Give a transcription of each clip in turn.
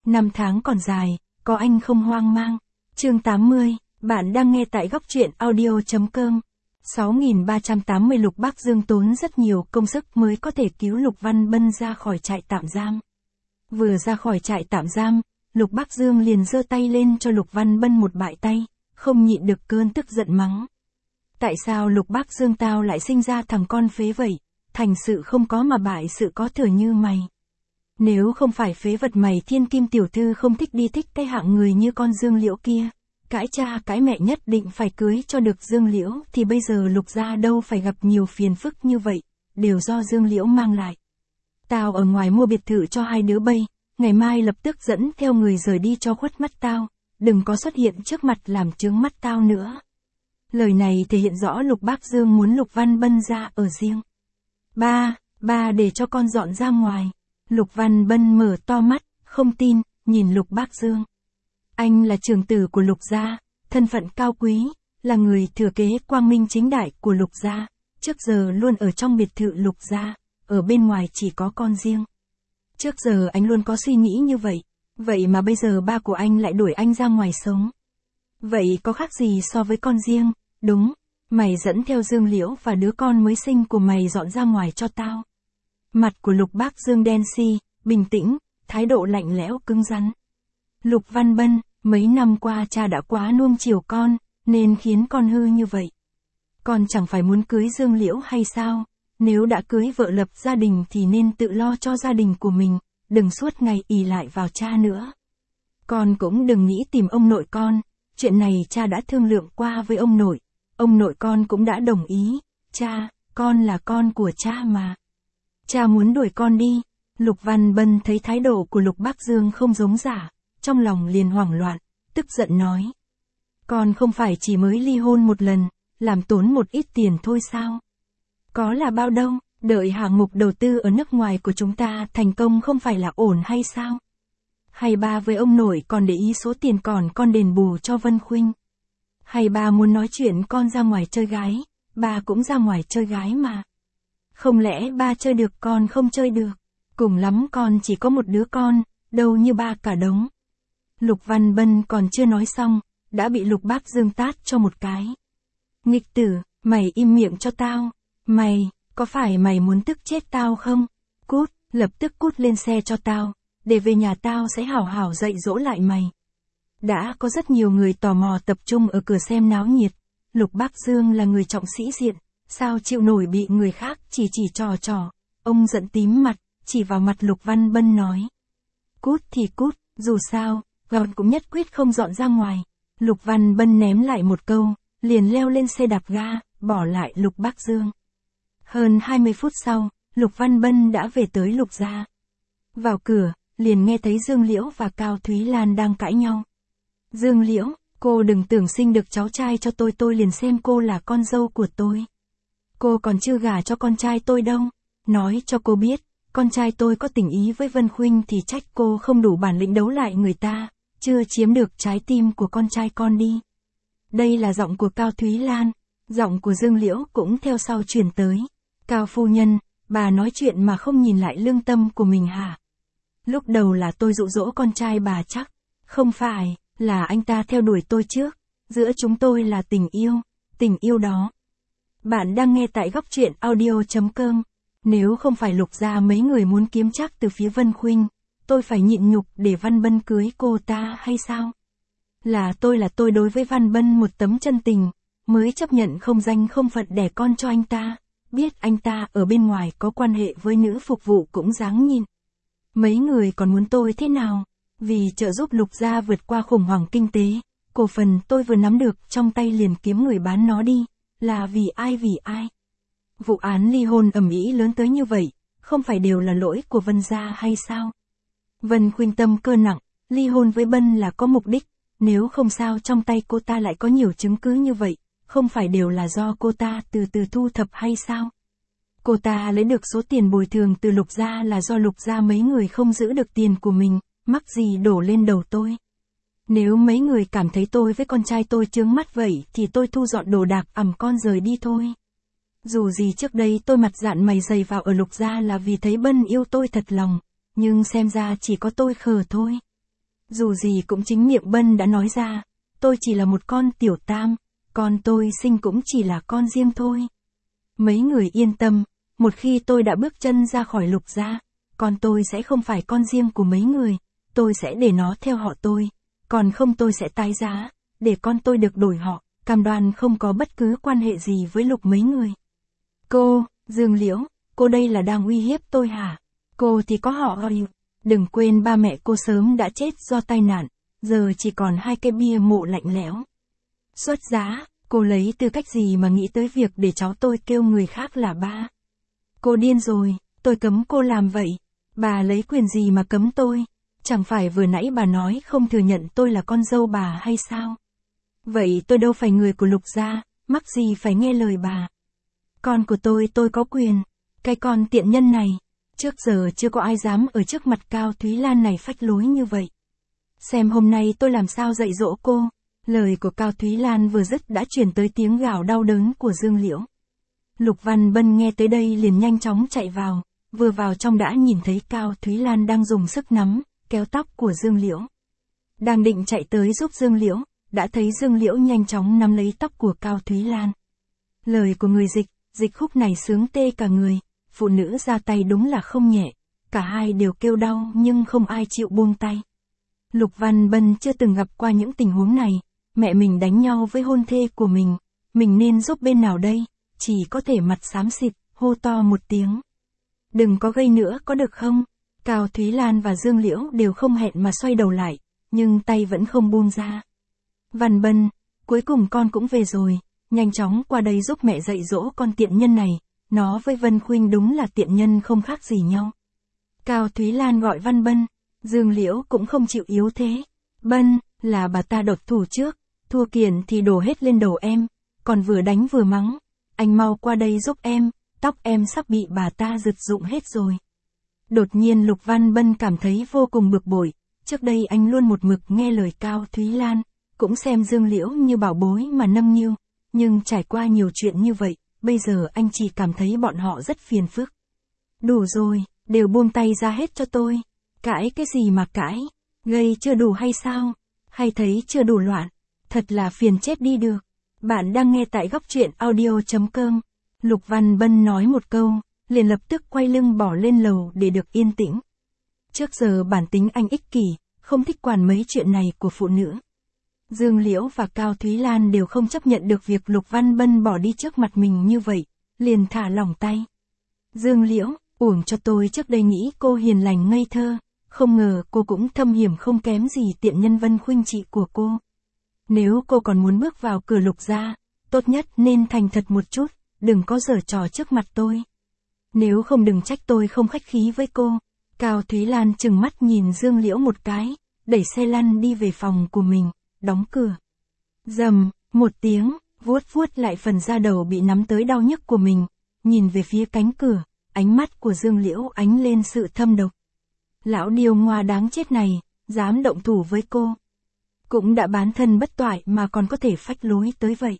Năm tháng còn dài, có anh không hoang mang. Chương 80, bạn đang nghe tại góc truyện audio.com. 6380 Lục Bác Dương tốn rất nhiều công sức mới có thể cứu Lục Văn Bân ra khỏi trại tạm giam. Vừa ra khỏi trại tạm giam, Lục Bác Dương liền giơ tay lên cho Lục Văn Bân một bãi tay, không nhịn được cơn tức giận mắng. Tại sao Lục Bác Dương tao lại sinh ra thằng con phế vậy, thành sự không có mà bại sự có thừa như mày. Nếu không phải phế vật mày thiên kim tiểu thư không thích đi thích cái hạng người như con Dương Liễu kia, cãi cha cãi mẹ nhất định phải cưới cho được Dương Liễu thì bây giờ Lục gia đâu phải gặp nhiều phiền phức như vậy, đều do Dương Liễu mang lại. Tao ở ngoài mua biệt thự cho hai đứa bay, ngày mai lập tức dẫn theo người rời đi cho khuất mắt tao, đừng có xuất hiện trước mặt làm chướng mắt tao nữa. Lời này thể hiện rõ Lục Bác Dương muốn Lục Văn Bân ra ở riêng. Ba để cho con dọn ra ngoài. Lục Văn Bân mở to mắt, không tin, nhìn Lục Bác Dương. Anh là trưởng tử của Lục gia, thân phận cao quý, là người thừa kế quang minh chính đại của Lục gia, trước giờ luôn ở trong biệt thự Lục gia, ở bên ngoài chỉ có con riêng. Trước giờ anh luôn có suy nghĩ như vậy, vậy mà bây giờ ba của anh lại đuổi anh ra ngoài sống. Vậy có khác gì so với con riêng? Đúng, mày dẫn theo Dương Liễu và đứa con mới sinh của mày dọn ra ngoài cho tao. Mặt của Lục Bác Dương đen xi, bình tĩnh, thái độ lạnh lẽo cứng rắn. Lục Văn Bân, mấy năm qua cha đã quá nuông chiều con, nên khiến con hư như vậy. Con chẳng phải muốn cưới Dương Liễu hay sao? Nếu đã cưới vợ lập gia đình thì nên tự lo cho gia đình của mình, đừng suốt ngày ỷ lại vào cha nữa. Con cũng đừng nghĩ tìm ông nội con, chuyện này cha đã thương lượng qua với ông nội con cũng đã đồng ý. Cha, con là con của cha mà. Cha muốn đuổi con đi. Lục Văn Bân thấy thái độ của Lục Bác Dương không giống giả, trong lòng liền hoảng loạn, tức giận nói. Con không phải chỉ mới ly hôn một lần, làm tốn một ít tiền thôi sao? Có là bao đâu, đợi hạng mục đầu tư ở nước ngoài của chúng ta thành công không phải là ổn hay sao? Hay ba với ông nội còn để ý số tiền còn con đền bù cho Vân Khuynh? Hay ba muốn nói chuyện con ra ngoài chơi gái, ba cũng ra ngoài chơi gái mà. Không lẽ ba chơi được con không chơi được? Cùng lắm con chỉ có một đứa con, đâu như ba cả đống. Lục Văn Bân còn chưa nói xong, đã bị Lục Bác Dương tát cho một cái. Nghịch tử, mày im miệng cho tao. Mày, có phải mày muốn tức chết tao không? Cút, lập tức cút lên xe cho tao, để về nhà tao sẽ hảo hảo dạy dỗ lại mày. Đã có rất nhiều người tò mò tập trung ở cửa xem náo nhiệt. Lục Bác Dương là người trọng sĩ diện, sao chịu nổi bị người khác chỉ trò. Ông giận tím mặt, chỉ vào mặt Lục Văn Bân nói. Cút thì cút, dù sao, con cũng nhất quyết không dọn ra ngoài. Lục Văn Bân ném lại một câu, liền leo lên xe đạp ga, bỏ lại Lục Bác Dương. Hơn 20 phút sau, Lục Văn Bân đã về tới Lục gia. Vào cửa, liền nghe thấy Dương Liễu và Cao Thúy Lan đang cãi nhau. Dương Liễu, cô đừng tưởng sinh được cháu trai cho tôi liền xem cô là con dâu của tôi. Cô còn chưa gả cho con trai tôi đâu. Nói cho cô biết, con trai tôi có tình ý với Vân Khuynh thì trách cô không đủ bản lĩnh đấu lại người ta, chưa chiếm được trái tim của con trai con đi. Đây là giọng của Cao Thúy Lan, giọng của Dương Liễu cũng theo sau truyền tới. Cao phu nhân, bà nói chuyện mà không nhìn lại lương tâm của mình hả? Lúc đầu là tôi dụ dỗ con trai bà chắc, không phải, là anh ta theo đuổi tôi trước, giữa chúng tôi là tình yêu đó. Bạn đang nghe tại góc truyện audio.com. Nếu không phải Lục gia mấy người muốn kiếm trác từ phía Vân Khuynh, tôi phải nhịn nhục để Văn Bân cưới cô ta hay sao? Là tôi đối với Văn Bân một tấm chân tình, mới chấp nhận không danh không phận đẻ con cho anh ta, biết anh ta ở bên ngoài có quan hệ với nữ phục vụ cũng dáng nhìn. Mấy người còn muốn tôi thế nào? Vì trợ giúp Lục gia vượt qua khủng hoảng kinh tế, cổ phần tôi vừa nắm được trong tay liền kiếm người bán nó đi, là vì ai? Vụ án ly hôn ầm ĩ lớn tới như vậy, không phải đều là lỗi của Vân gia hay sao? Vân Khuynh tâm cơ nặng, ly hôn với Bân là có mục đích, nếu không sao trong tay cô ta lại có nhiều chứng cứ như vậy, không phải đều là do cô ta từ từ thu thập hay sao? Cô ta lấy được số tiền bồi thường từ Lục gia là do Lục gia mấy người không giữ được tiền của mình, mắc gì đổ lên đầu tôi. Nếu mấy người cảm thấy tôi với con trai tôi chướng mắt vậy thì tôi thu dọn đồ đạc ẵm con rời đi thôi. Dù gì trước đây tôi mặt dạn mày dày vào ở Lục gia là vì thấy Bân yêu tôi thật lòng, nhưng xem ra chỉ có tôi khờ thôi. Dù gì cũng chính miệng Bân đã nói ra, tôi chỉ là một con tiểu tam, con tôi sinh cũng chỉ là con riêng thôi. Mấy người yên tâm, một khi tôi đã bước chân ra khỏi Lục gia, con tôi sẽ không phải con riêng của mấy người, tôi sẽ để nó theo họ tôi, còn không tôi sẽ tái giá, để con tôi được đổi họ, cam đoan không có bất cứ quan hệ gì với Lục mấy người. Cô, Dương Liễu, cô đây là đang uy hiếp tôi hả? Cô thì có họ gọi. Đừng quên ba mẹ cô sớm đã chết do tai nạn, giờ chỉ còn 2 cái bia mộ lạnh lẽo. Xuất giá, cô lấy tư cách gì mà nghĩ tới việc để cháu tôi kêu người khác là ba? Cô điên rồi, tôi cấm cô làm vậy. Bà lấy quyền gì mà cấm tôi? Chẳng phải vừa nãy bà nói không thừa nhận tôi là con dâu bà hay sao? Vậy tôi đâu phải người của Lục gia, mắc gì phải nghe lời bà. Con của tôi có quyền. Cái con tiện nhân này, trước giờ chưa có ai dám ở trước mặt Cao Thúy Lan này phách lối như vậy. Xem hôm nay tôi làm sao dạy dỗ cô. Lời của Cao Thúy Lan vừa dứt đã chuyển tới tiếng gào đau đớn của Dương Liễu. Lục Văn Bân nghe tới đây liền nhanh chóng chạy vào, vừa vào trong đã nhìn thấy Cao Thúy Lan đang dùng sức nắm, kéo tóc của Dương Liễu. Đang định chạy tới giúp Dương Liễu, đã thấy Dương Liễu nhanh chóng nắm lấy tóc của Cao Thúy Lan. Lời của người Dịch Khúc này sướng tê cả người, phụ nữ ra tay đúng là không nhẹ, cả hai đều kêu đau nhưng không ai chịu buông tay. Lục Văn Bân chưa từng gặp qua những tình huống này, mẹ mình đánh nhau với hôn thê của mình nên giúp bên nào đây, chỉ có thể mặt xám xịt, hô to một tiếng. Đừng có gây nữa có được không? Cao Thúy Lan và Dương Liễu đều không hẹn mà xoay đầu lại, nhưng tay vẫn không buông ra. Văn Bân, cuối cùng con cũng về rồi, nhanh chóng qua đây giúp mẹ dạy dỗ con tiện nhân này, nó với Vân Khuynh đúng là tiện nhân không khác gì nhau. Cao Thúy Lan gọi Văn Bân, Dương Liễu cũng không chịu yếu thế. Bân, là bà ta độc thủ trước, thua kiện thì đổ hết lên đầu em, còn vừa đánh vừa mắng. Anh mau qua đây giúp em, tóc em sắp bị bà ta rực rụng hết rồi. Đột nhiên Lục Văn Bân cảm thấy vô cùng bực bội, trước đây anh luôn một mực nghe lời Cao Thúy Lan, cũng xem Dương Liễu như bảo bối mà nâng niu, nhưng trải qua nhiều chuyện như vậy, bây giờ anh chỉ cảm thấy bọn họ rất phiền phức. Đủ rồi, đều buông tay ra hết cho tôi. Cãi cái gì mà cãi, gây chưa đủ hay sao? Hay thấy chưa đủ loạn? Thật là phiền chết đi được. Bạn đang nghe tại góc truyện audio.com. Lục Văn Bân nói một câu, liền lập tức quay lưng bỏ lên lầu để được yên tĩnh. Trước giờ bản tính anh ích kỷ, không thích quản mấy chuyện này của phụ nữ. Dương Liễu và Cao Thúy Lan đều không chấp nhận được việc Lục Văn Bân bỏ đi trước mặt mình như vậy, liền thả lỏng tay. Dương Liễu, uổng cho tôi trước đây nghĩ cô hiền lành ngây thơ, không ngờ cô cũng thâm hiểm không kém gì tiện nhân Vân Khuynh chị của cô. Nếu cô còn muốn bước vào cửa Lục gia, tốt nhất nên thành thật một chút, đừng có giở trò trước mặt tôi. Nếu không đừng trách tôi không khách khí với cô. Cao Thúy Lan trừng mắt nhìn Dương Liễu một cái, đẩy xe lăn đi về phòng của mình, đóng cửa. Rầm, một tiếng, vuốt vuốt lại phần da đầu bị nắm tới đau nhức của mình, nhìn về phía cánh cửa, ánh mắt của Dương Liễu ánh lên sự thâm độc. Lão điêu ngoa đáng chết này, dám động thủ với cô. Cũng đã bán thân bất toại mà còn có thể phách lối tới vậy.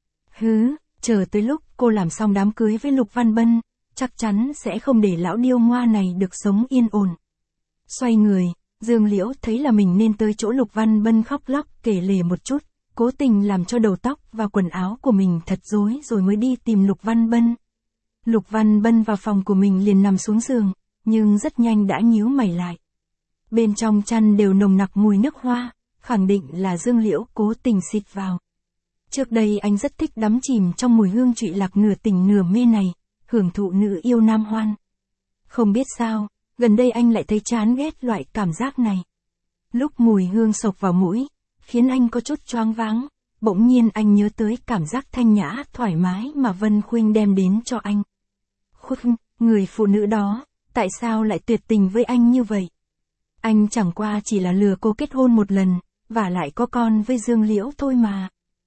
Hứ, chờ tới lúc cô làm xong đám cưới với Lục Văn Bân, chắc chắn sẽ không để lão điêu ngoa này được sống yên ổn. Xoay người, Dương Liễu thấy là mình nên tới chỗ Lục Văn Bân khóc lóc kể lể một chút, cố tình làm cho đầu tóc và quần áo của mình thật rối rồi mới đi tìm Lục Văn Bân. Lục Văn Bân vào phòng của mình liền nằm xuống giường, nhưng rất nhanh đã nhíu mày lại. Bên trong chăn đều nồng nặc mùi nước hoa, khẳng định là Dương Liễu cố tình xịt vào. Trước đây anh rất thích đắm chìm trong mùi hương trụy lạc nửa tình nửa mê này, hưởng thụ nữ yêu nam hoan. Không biết sao, gần đây anh lại thấy chán ghét loại cảm giác này. Lúc mùi hương xộc vào mũi, khiến anh có chút choáng váng, bỗng nhiên anh nhớ tới cảm giác thanh nhã, thoải mái mà Vân Khuynh đem đến cho anh. Khuynh, người phụ nữ đó, tại sao lại tuyệt tình với anh như vậy? Anh chẳng qua chỉ là lừa cô kết hôn một lần, và lại có con với Dương Liễu thôi mà.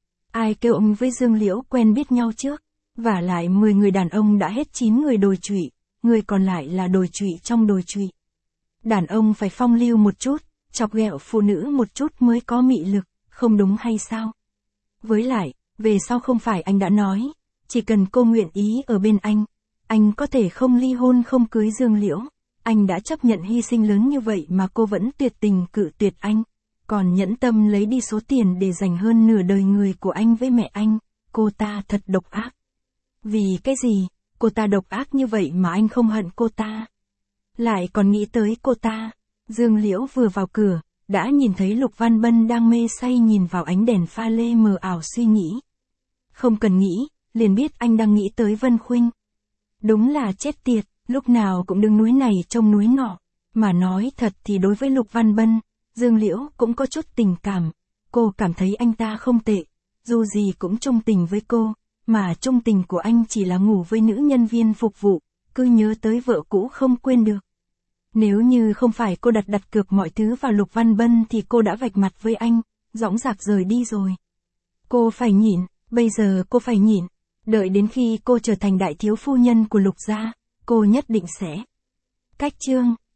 Ai kêu ông với Dương Liễu quen biết nhau trước, và lại 10 người đàn ông đã hết 9 người đồi trụy, người còn lại là đồi trụy trong đồi trụy. Đàn ông phải phong lưu một chút, chọc ghẹo phụ nữ một chút mới có mị lực, không đúng hay sao? Với lại, về sau không phải anh đã nói, chỉ cần cô nguyện ý ở bên anh có thể không ly hôn không cưới Dương Liễu. Anh đã chấp nhận hy sinh lớn như vậy mà cô vẫn tuyệt tình cự tuyệt anh, còn nhẫn tâm lấy đi số tiền để dành hơn nửa đời người của anh với mẹ anh, cô ta thật độc ác. Vì cái gì, cô ta độc ác như vậy mà anh không hận cô ta? Lại còn nghĩ tới cô ta. Dương Liễu vừa vào cửa, đã nhìn thấy Lục Văn Bân đang mê say nhìn vào ánh đèn pha lê mờ ảo suy nghĩ. Không cần nghĩ, liền biết anh đang nghĩ tới Vân Khuynh. Đúng là chết tiệt, lúc nào cũng đứng núi này trông núi nọ. Mà nói thật thì đối với Lục Văn Bân, Dương Liễu cũng có chút tình cảm. Cô cảm thấy anh ta không tệ, dù gì cũng trung tình với cô, mà trung tình của anh chỉ là ngủ với nữ nhân viên phục vụ, cứ nhớ tới vợ cũ không quên được. Nếu như không phải cô đặt cược mọi thứ vào Lục Văn Bân thì cô đã vạch mặt với anh, dõng dạc rời đi rồi. Cô phải nhịn, bây giờ cô phải nhịn, đợi đến khi cô trở thành đại thiếu phu nhân của Lục gia, cô nhất định sẽ. Cách chương